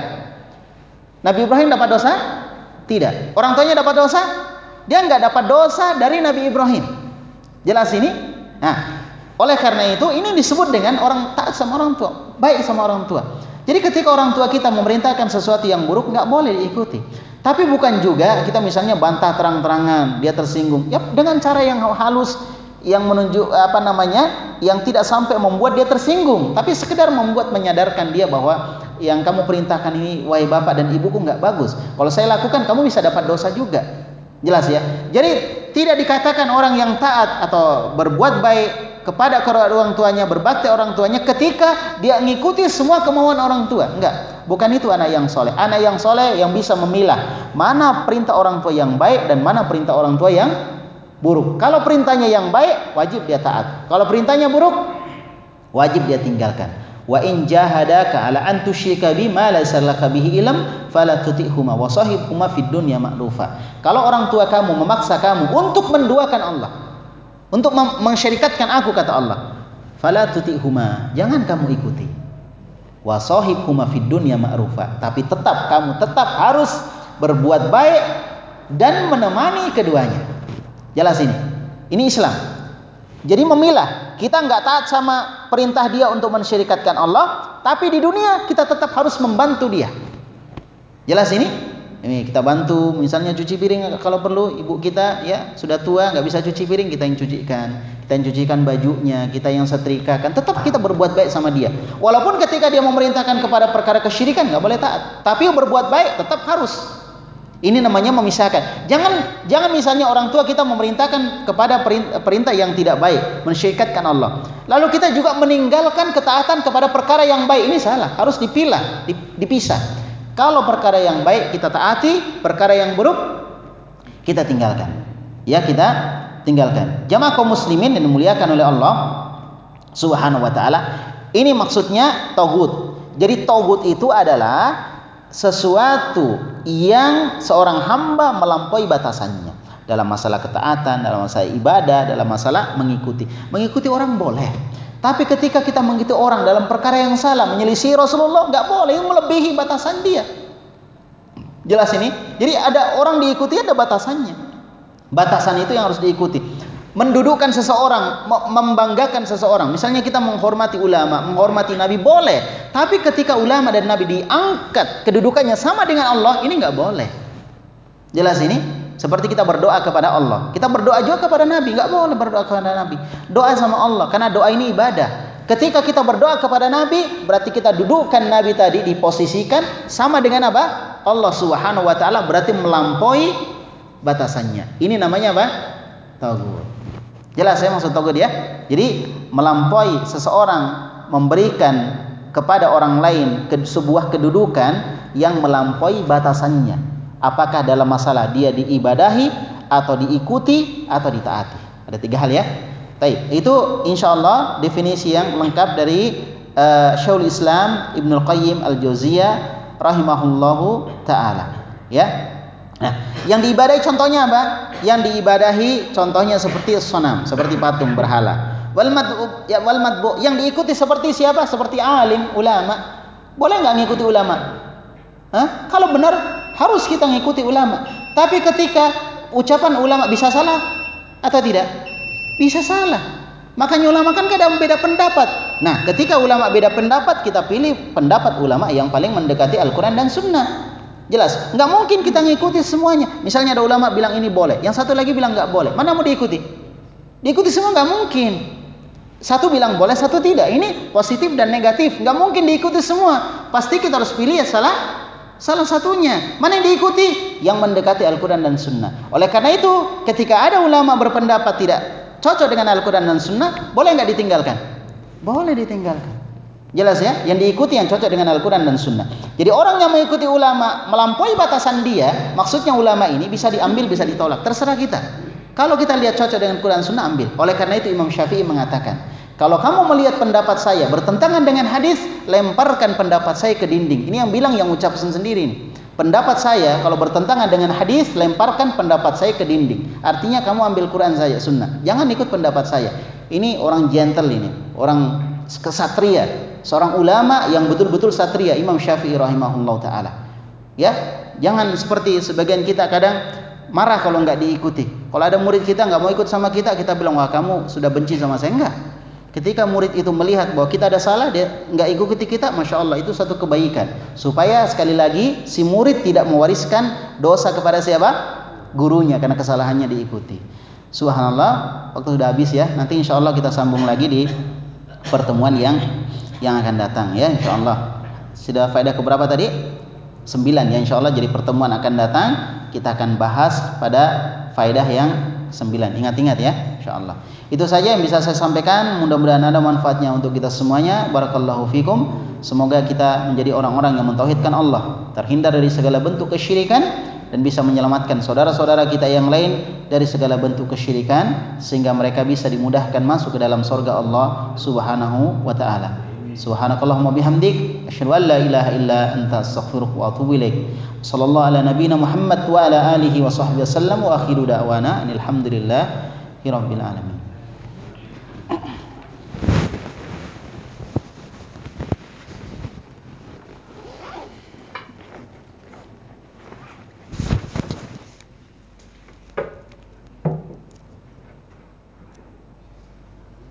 Nabi Ibrahim dapat dosa? Tidak. Orang tuanya dapat dosa? Dia nggak dapat dosa dari Nabi Ibrahim. Jelas ini? Nah, oleh karena itu ini disebut dengan orang taat sama orang tua, baik sama orang tua. Jadi ketika orang tua kita memerintahkan sesuatu yang buruk, nggak boleh diikuti. Tapi bukan juga kita misalnya bantah terang-terangan, dia tersinggung, ya dengan cara yang halus, yang menunjuk apa namanya, yang tidak sampai membuat dia tersinggung, tapi sekedar membuat menyadarkan dia bahwa yang kamu perintahkan ini, wahai bapak dan ibuku, nggak bagus. Kalau saya lakukan, kamu bisa dapat dosa juga. Jelas ya. Jadi tidak dikatakan orang yang taat atau berbuat baik kepada orang tuanya, berbakti orang tuanya ketika dia mengikuti semua kemauan orang tua. Enggak. Bukan itu anak yang soleh. Anak yang soleh yang bisa memilah mana perintah orang tua yang baik dan mana perintah orang tua yang buruk. Kalau perintahnya yang baik, wajib dia taat. Kalau perintahnya buruk, wajib dia tinggalkan. Wa in jahadaka ala an tusyrika bima laysa laka bihi ilm fala tuti'huma wa sahibhuma fid dunya ma'rufa. Kalau orang tua kamu memaksa kamu untuk menduakan Allah, untuk mensyirikatkan aku, kata Allah, fala tuti'huma, jangan kamu ikuti. Wa sahibhuma fid dunya ma'rufa, tapi tetap kamu tetap harus berbuat baik dan menemani keduanya. Jelas ini. Ini Islam. Jadi memilah. Kita nggak taat sama perintah dia untuk mensyirikatkan Allah, tapi di dunia kita tetap harus membantu dia. Jelas ini? Ini kita bantu, misalnya cuci piring kalau perlu, ibu kita ya sudah tua nggak bisa cuci piring, kita yang cucikan, kita yang cucikan bajunya, kita yang setrikakan. Tetap kita berbuat baik sama dia. Walaupun ketika dia memerintahkan kepada perkara kesyirikan nggak boleh taat, tapi berbuat baik tetap harus. Ini namanya memisahkan. Jangan jangan misalnya orang tua kita memerintahkan kepada perintah yang tidak baik, mensyirikatkan Allah. Lalu kita juga meninggalkan ketaatan kepada perkara yang baik. Ini salah, harus dipilah, dipisah. Kalau perkara yang baik kita taati, perkara yang buruk kita tinggalkan. ya kita tinggalkan. Jamaah kaum muslimin yang dimuliakan oleh Allah Subhanahu wa taala, ini maksudnya tagut. Jadi tagut itu adalah sesuatu yang seorang hamba melampaui batasannya dalam masalah ketaatan, dalam masalah ibadah, dalam masalah mengikuti. Mengikuti orang boleh, tapi ketika kita mengikuti orang dalam perkara yang salah, menyelisih Rasulullah, nggak boleh, melebihi batasan dia. Jelas ini? Jadi ada orang diikuti, ada batasannya. Batasan itu yang harus diikuti. Mendudukkan seseorang, membanggakan seseorang. Misalnya kita menghormati ulama, menghormati Nabi, boleh. Tapi ketika ulama dan Nabi diangkat kedudukannya sama dengan Allah, ini nggak boleh. Jelas ini? Seperti kita berdoa kepada Allah, kita berdoa juga kepada Nabi, nggak boleh berdoa kepada Nabi. Doa sama Allah, karena doa ini ibadah. Ketika kita berdoa kepada Nabi, berarti kita dudukkan Nabi tadi, diposisikan sama dengan apa? Allah Subhanahu wa taala, berarti melampaui batasannya. Ini namanya apa? Tagut. Jelas ya maksud tagut ya? Jadi melampaui seseorang, memberikan kepada orang lain ke sebuah kedudukan yang melampaui batasannya. Apakah dalam masalah dia diibadahi atau diikuti atau ditaati. Ada tiga hal ya. Baik, itu insya Allah definisi yang lengkap dari uh, Syekhul Islam Ibnul Qayyim Al-Jauziyah rahimahullahu taala. Ya. Nah, yang diibadahi contohnya apa? Yang diibadahi contohnya seperti sonam, seperti patung berhala. Wal mad'u, ya wal mad'u, yang diikuti seperti siapa? Seperti alim, ulama. Boleh nggak ngikuti ulama? Hah? Kalau benar harus kita ngikuti ulama. Tapi ketika ucapan ulama bisa salah atau tidak? Bisa salah. Makanya ulama kan kadang beda pendapat. Nah, ketika ulama beda pendapat, kita pilih pendapat ulama yang paling mendekati Al-Quran dan Sunnah. Jelas? Nggak mungkin kita ngikuti semuanya. Misalnya ada ulama bilang ini boleh, yang satu lagi bilang nggak boleh. Mana mau diikuti? Diikuti semua nggak mungkin. Satu bilang boleh, satu tidak. Ini positif dan negatif. Nggak mungkin diikuti semua. Pasti kita harus pilih ya salah. Salah satunya. Mana yang diikuti? Yang mendekati Al-Quran dan Sunnah. Oleh karena itu, ketika ada ulama berpendapat tidak cocok dengan Al-Quran dan Sunnah, boleh nggak ditinggalkan? Boleh ditinggalkan. Jelas ya? Yang diikuti yang cocok dengan Al-Quran dan Sunnah. Jadi orang yang mengikuti ulama melampaui batasan dia, maksudnya ulama ini bisa diambil, bisa ditolak. Terserah kita. Kalau kita lihat cocok dengan Al-Quran dan Sunnah, ambil. Oleh karena itu Imam Syafi'i mengatakan, kalau kamu melihat pendapat saya bertentangan dengan hadis, lemparkan pendapat saya ke dinding. Ini yang bilang yang ucapkan sendiri nih. Pendapat saya kalau bertentangan dengan hadis, lemparkan pendapat saya ke dinding. Artinya kamu ambil Quran saya, Sunnah. Jangan ikut pendapat saya. Ini orang gentle ini, orang kesatria, seorang ulama yang betul-betul satria, Imam Syafi'i rahimahullah taala. Ya, jangan seperti sebagian kita kadang marah kalau nggak diikuti. Kalau ada murid kita nggak mau ikut sama kita, kita bilang wah kamu sudah benci sama saya. Enggak. Ketika murid itu melihat bahwa kita ada salah, dia nggak ikuti kita, masya Allah itu satu kebaikan. Supaya sekali lagi si murid tidak mewariskan dosa kepada siapa? Gurunya, karena kesalahannya diikuti. Subhanallah, waktu sudah habis ya. Nanti insya Allah kita sambung lagi di pertemuan yang yang akan datang ya, insya Allah. Sudah faedah keberapa tadi? Sembilan ya, insya Allah. Jadi pertemuan akan datang kita akan bahas pada faedah yang sembilan. Ingat-ingat ya, insya Allah. Itu saja yang bisa saya sampaikan. Mudah-mudahan ada manfaatnya untuk kita semuanya. Barakallahu fikum. Semoga kita menjadi orang-orang yang mentauhidkan Allah, terhindar dari segala bentuk kesyirikan, dan bisa menyelamatkan saudara-saudara kita yang lain dari segala bentuk kesyirikan, sehingga mereka bisa dimudahkan masuk ke dalam surga Allah Subhanahu wa taala. Subhanakallahumma bihamdik, asyhadu an la ilaha illa anta, astaghfiruka wa atubu ilaik. Sallallahu ala nabiyyina Muhammad wa ala alihi wa sahbihi wasallam, wa akhiru da'wana alhamdulillahi rabbil alamin.